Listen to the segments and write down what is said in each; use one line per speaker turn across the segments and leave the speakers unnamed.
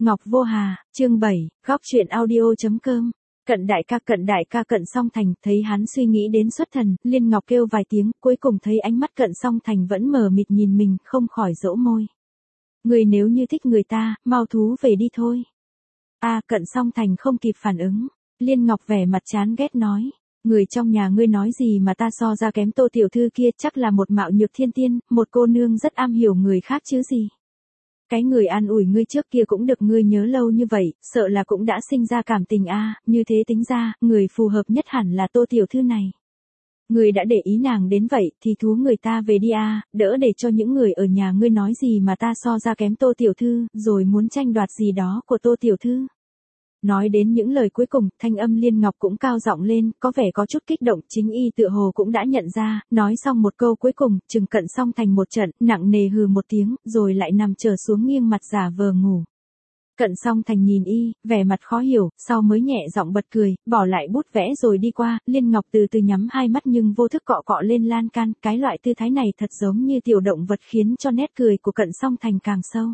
Ngọc Vô Hà, chương 7, góc truyện audio.com. Cận đại ca Cận Song Thành, thấy hắn suy nghĩ đến xuất thần, Liên Ngọc kêu vài tiếng, cuối cùng thấy ánh mắt Cận Song Thành vẫn mờ mịt nhìn mình, không khỏi dỗ môi. Người nếu như thích người ta, mau thú về đi thôi. Cận Song Thành không kịp phản ứng. Liên Ngọc vẻ mặt chán ghét nói. Người trong nhà ngươi nói gì mà ta so ra kém Tô tiểu thư kia, chắc là một mạo nhược thiên tiên, một cô nương rất am hiểu người khác chứ gì. Cái người an ủi ngươi trước kia cũng được ngươi nhớ lâu như vậy, sợ là cũng đã sinh ra cảm tình như thế tính ra, người phù hợp nhất hẳn là Tô tiểu thư này. Ngươi đã để ý nàng đến vậy, thì thú người ta về đi đỡ để cho những người ở nhà ngươi nói gì mà ta so ra kém Tô tiểu thư, rồi muốn tranh đoạt gì đó của Tô tiểu thư. Nói đến những lời cuối cùng, thanh âm Liên Ngọc cũng cao giọng lên, có vẻ có chút kích động, chính y tựa hồ cũng đã nhận ra, nói xong một câu cuối cùng, chừng Cận Song Thành một trận, nặng nề hừ một tiếng, rồi lại nằm trở xuống nghiêng mặt giả vờ ngủ. Cận Song Thành nhìn y, vẻ mặt khó hiểu, sau mới nhẹ giọng bật cười, bỏ lại bút vẽ rồi đi qua, Liên Ngọc từ từ nhắm hai mắt nhưng vô thức cọ cọ lên lan can, cái loại tư thái này thật giống như tiểu động vật khiến cho nét cười của Cận Song Thành càng sâu.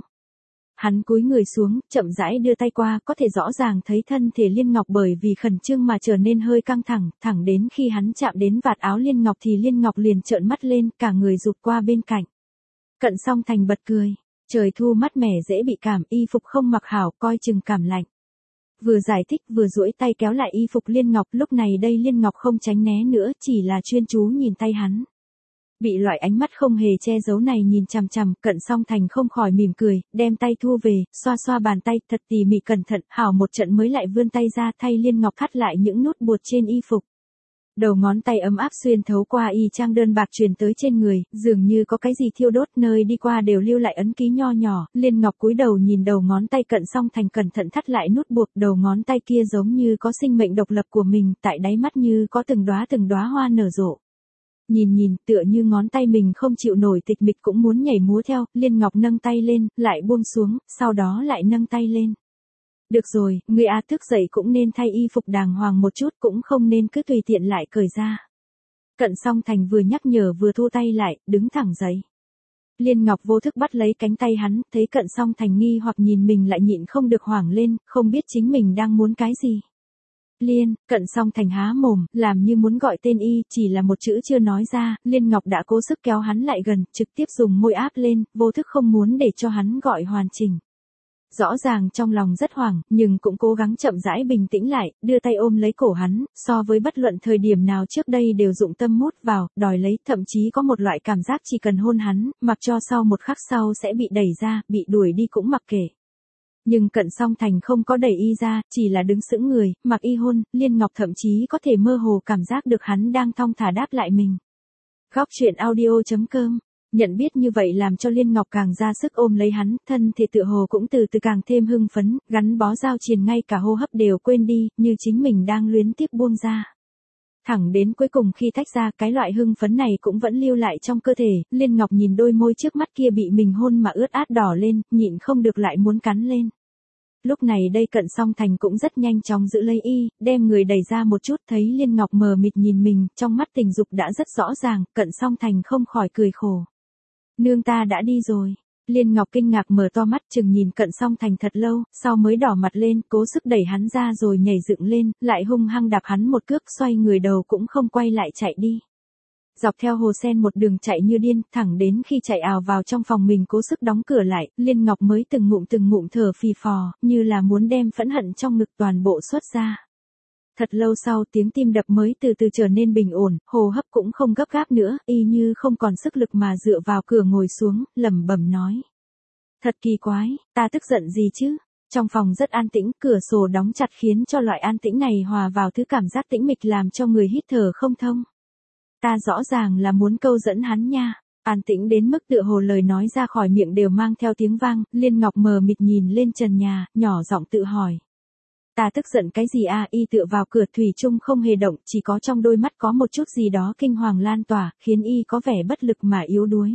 Hắn cúi người xuống, chậm rãi đưa tay qua, có thể rõ ràng thấy thân thể Liên Ngọc bởi vì khẩn trương mà trở nên hơi căng thẳng, thẳng đến khi hắn chạm đến vạt áo Liên Ngọc thì Liên Ngọc liền trợn mắt lên, cả người rụt qua bên cạnh. Cận Song Thành bật cười, trời thu mát mẻ dễ bị cảm, y phục không mặc hảo, coi chừng cảm lạnh. Vừa giải thích vừa duỗi tay kéo lại y phục Liên Ngọc, lúc này đây Liên Ngọc không tránh né nữa, chỉ là chuyên chú nhìn tay hắn. Bị loại ánh mắt không hề che giấu này nhìn chằm chằm, Cận Song Thành không khỏi mỉm cười, đem tay thu về, xoa xoa bàn tay, thật tỉ mỉ cẩn thận, hảo một trận mới lại vươn tay ra thay Liên Ngọc thắt lại những nút buộc trên y phục. Đầu ngón tay ấm áp xuyên thấu qua y trang đơn bạc truyền tới trên người, dường như có cái gì thiêu đốt, nơi đi qua đều lưu lại ấn ký nho nhỏ. Liên Ngọc cúi đầu nhìn đầu ngón tay Cận Song Thành cẩn thận thắt lại nút buộc, đầu ngón tay kia giống như có sinh mệnh độc lập của mình, tại đáy mắt như có từng đóa hoa nở rộ. Nhìn, tựa như ngón tay mình không chịu nổi tịch mịch cũng muốn nhảy múa theo, Liên Ngọc nâng tay lên, lại buông xuống, sau đó lại nâng tay lên. Được rồi, ngươi thức dậy cũng nên thay y phục đàng hoàng một chút, cũng không nên cứ tùy tiện lại cởi ra. Cận Song Thành vừa nhắc nhở vừa thu tay lại, đứng thẳng dậy. Liên Ngọc vô thức bắt lấy cánh tay hắn, thấy Cận Song Thành nghi hoặc nhìn mình lại nhịn không được hoảng lên, không biết chính mình đang muốn cái gì. Cận Song Thành há mồm, làm như muốn gọi tên y, chỉ là một chữ chưa nói ra, Liên Ngọc đã cố sức kéo hắn lại gần, trực tiếp dùng môi áp lên, vô thức không muốn để cho hắn gọi hoàn chỉnh. Rõ ràng trong lòng rất hoảng, nhưng cũng cố gắng chậm rãi bình tĩnh lại, đưa tay ôm lấy cổ hắn, so với bất luận thời điểm nào trước đây đều dụng tâm mút vào, đòi lấy, thậm chí có một loại cảm giác chỉ cần hôn hắn, mặc cho sau một khắc sau sẽ bị đẩy ra, bị đuổi đi cũng mặc kệ. Nhưng Cận Song Thành không có đẩy y ra, chỉ là đứng sững người, mặc y hôn, Liên Ngọc thậm chí có thể mơ hồ cảm giác được hắn đang thong thả đáp lại mình. Góc truyện audio.com. Nhận biết như vậy làm cho Liên Ngọc càng ra sức ôm lấy hắn, thân thể tựa hồ cũng từ từ càng thêm hưng phấn, gắn bó giao triền ngay cả hô hấp đều quên đi, như chính mình đang luyến tiếc buông ra. Thẳng đến cuối cùng khi tách ra, cái loại hưng phấn này cũng vẫn lưu lại trong cơ thể, Liên Ngọc nhìn đôi môi trước mắt kia bị mình hôn mà ướt át đỏ lên, nhịn không được lại muốn cắn lên. Lúc này đây Cận Song Thành cũng rất nhanh chóng giữ lấy y, đem người đẩy ra một chút, thấy Liên Ngọc mờ mịt nhìn mình, trong mắt tình dục đã rất rõ ràng, Cận Song Thành không khỏi cười khổ. Nương ta đã đi rồi. Liên Ngọc kinh ngạc mở to mắt chừng nhìn Cận Song Thành thật lâu, sau mới đỏ mặt lên, cố sức đẩy hắn ra rồi nhảy dựng lên, lại hung hăng đạp hắn một cước, xoay người đầu cũng không quay lại chạy đi. Dọc theo hồ sen một đường chạy như điên, thẳng đến khi chạy ào vào trong phòng mình cố sức đóng cửa lại, Liên Ngọc mới từng ngụm thở phì phò, như là muốn đem phẫn hận trong ngực toàn bộ xuất ra. Thật lâu sau tiếng tim đập mới từ từ trở nên bình ổn, hô hấp cũng không gấp gáp nữa, y như không còn sức lực mà dựa vào cửa ngồi xuống, lẩm bẩm nói. Thật kỳ quái, ta tức giận gì chứ? Trong phòng rất an tĩnh, cửa sổ đóng chặt khiến cho loại an tĩnh này hòa vào thứ cảm giác tĩnh mịch làm cho người hít thở không thông. Ta rõ ràng là muốn câu dẫn hắn nha. An tĩnh đến mức tựa hồ lời nói ra khỏi miệng đều mang theo tiếng vang, Liên Ngọc mờ mịt nhìn lên trần nhà, nhỏ giọng tự hỏi. Ta tức giận cái gì y tựa vào cửa thủy chung không hề động, chỉ có trong đôi mắt có một chút gì đó kinh hoàng lan tỏa, khiến y có vẻ bất lực mà yếu đuối.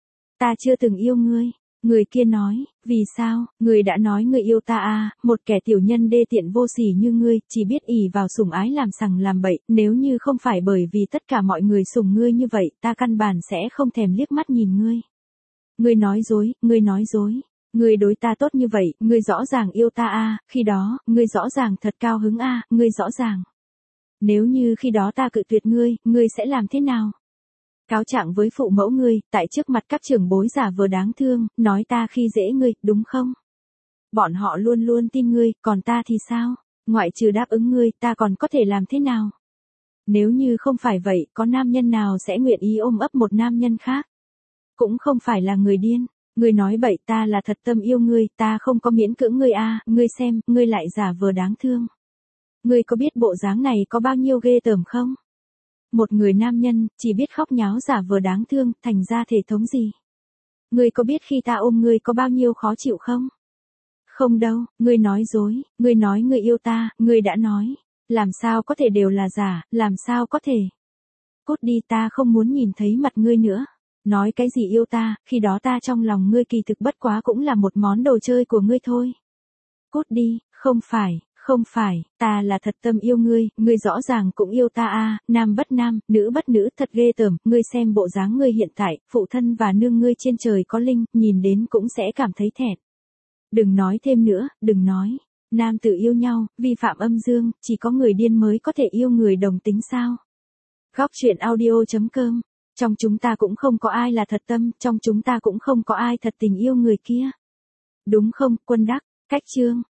Ta chưa từng yêu ngươi. Người kia nói, vì sao, người đã nói người yêu ta một kẻ tiểu nhân đê tiện vô sỉ như ngươi, chỉ biết ỷ vào sủng ái làm sằng làm bậy, nếu như không phải bởi vì tất cả mọi người sủng ngươi như vậy, ta căn bản sẽ không thèm liếc mắt nhìn ngươi. Ngươi nói dối, Ngươi đối ta tốt như vậy, ngươi rõ ràng yêu ta a, khi đó, ngươi rõ ràng thật cao hứng a, ngươi rõ ràng. Nếu như khi đó ta cự tuyệt ngươi, ngươi sẽ làm thế nào? Cáo trạng với phụ mẫu ngươi, tại trước mặt các trưởng bối giả vờ đáng thương, nói ta khi dễ ngươi, đúng không? Bọn họ luôn luôn tin ngươi, còn ta thì sao? Ngoại trừ đáp ứng ngươi, ta còn có thể làm thế nào? Nếu như không phải vậy, có nam nhân nào sẽ nguyện ý ôm ấp một nam nhân khác? Cũng không phải là người điên. Ngươi nói bậy, ta là thật tâm yêu ngươi, ta không có miễn cưỡng ngươi a, ngươi xem, ngươi lại giả vờ đáng thương. Ngươi có biết bộ dáng này có bao nhiêu ghê tởm không? Một người nam nhân, chỉ biết khóc nháo giả vờ đáng thương, thành ra thể thống gì? Ngươi có biết khi ta ôm ngươi có bao nhiêu khó chịu không? Không đâu, ngươi nói dối, ngươi nói ngươi yêu ta, ngươi đã nói. Làm sao có thể đều là giả, làm sao có thể? Cút đi, ta không muốn nhìn thấy mặt ngươi nữa. Nói cái gì yêu ta, khi đó ta trong lòng ngươi kỳ thực bất quá cũng là một món đồ chơi của ngươi thôi. Cút đi, không phải, ta là thật tâm yêu ngươi rõ ràng cũng yêu ta a, nam bất nam, nữ bất nữ, thật ghê tởm, ngươi xem bộ dáng ngươi hiện tại, phụ thân và nương ngươi trên trời có linh, nhìn đến cũng sẽ cảm thấy thẹn. Đừng nói thêm nữa, đừng nói. Nam tử yêu nhau, vi phạm âm dương, chỉ có người điên mới có thể yêu người đồng tính sao? Góc truyện audio.com. Trong chúng ta cũng không có ai là thật tâm, trong chúng ta cũng không có ai thật tình yêu người kia. Đúng không, Quân Đắc? Cách chương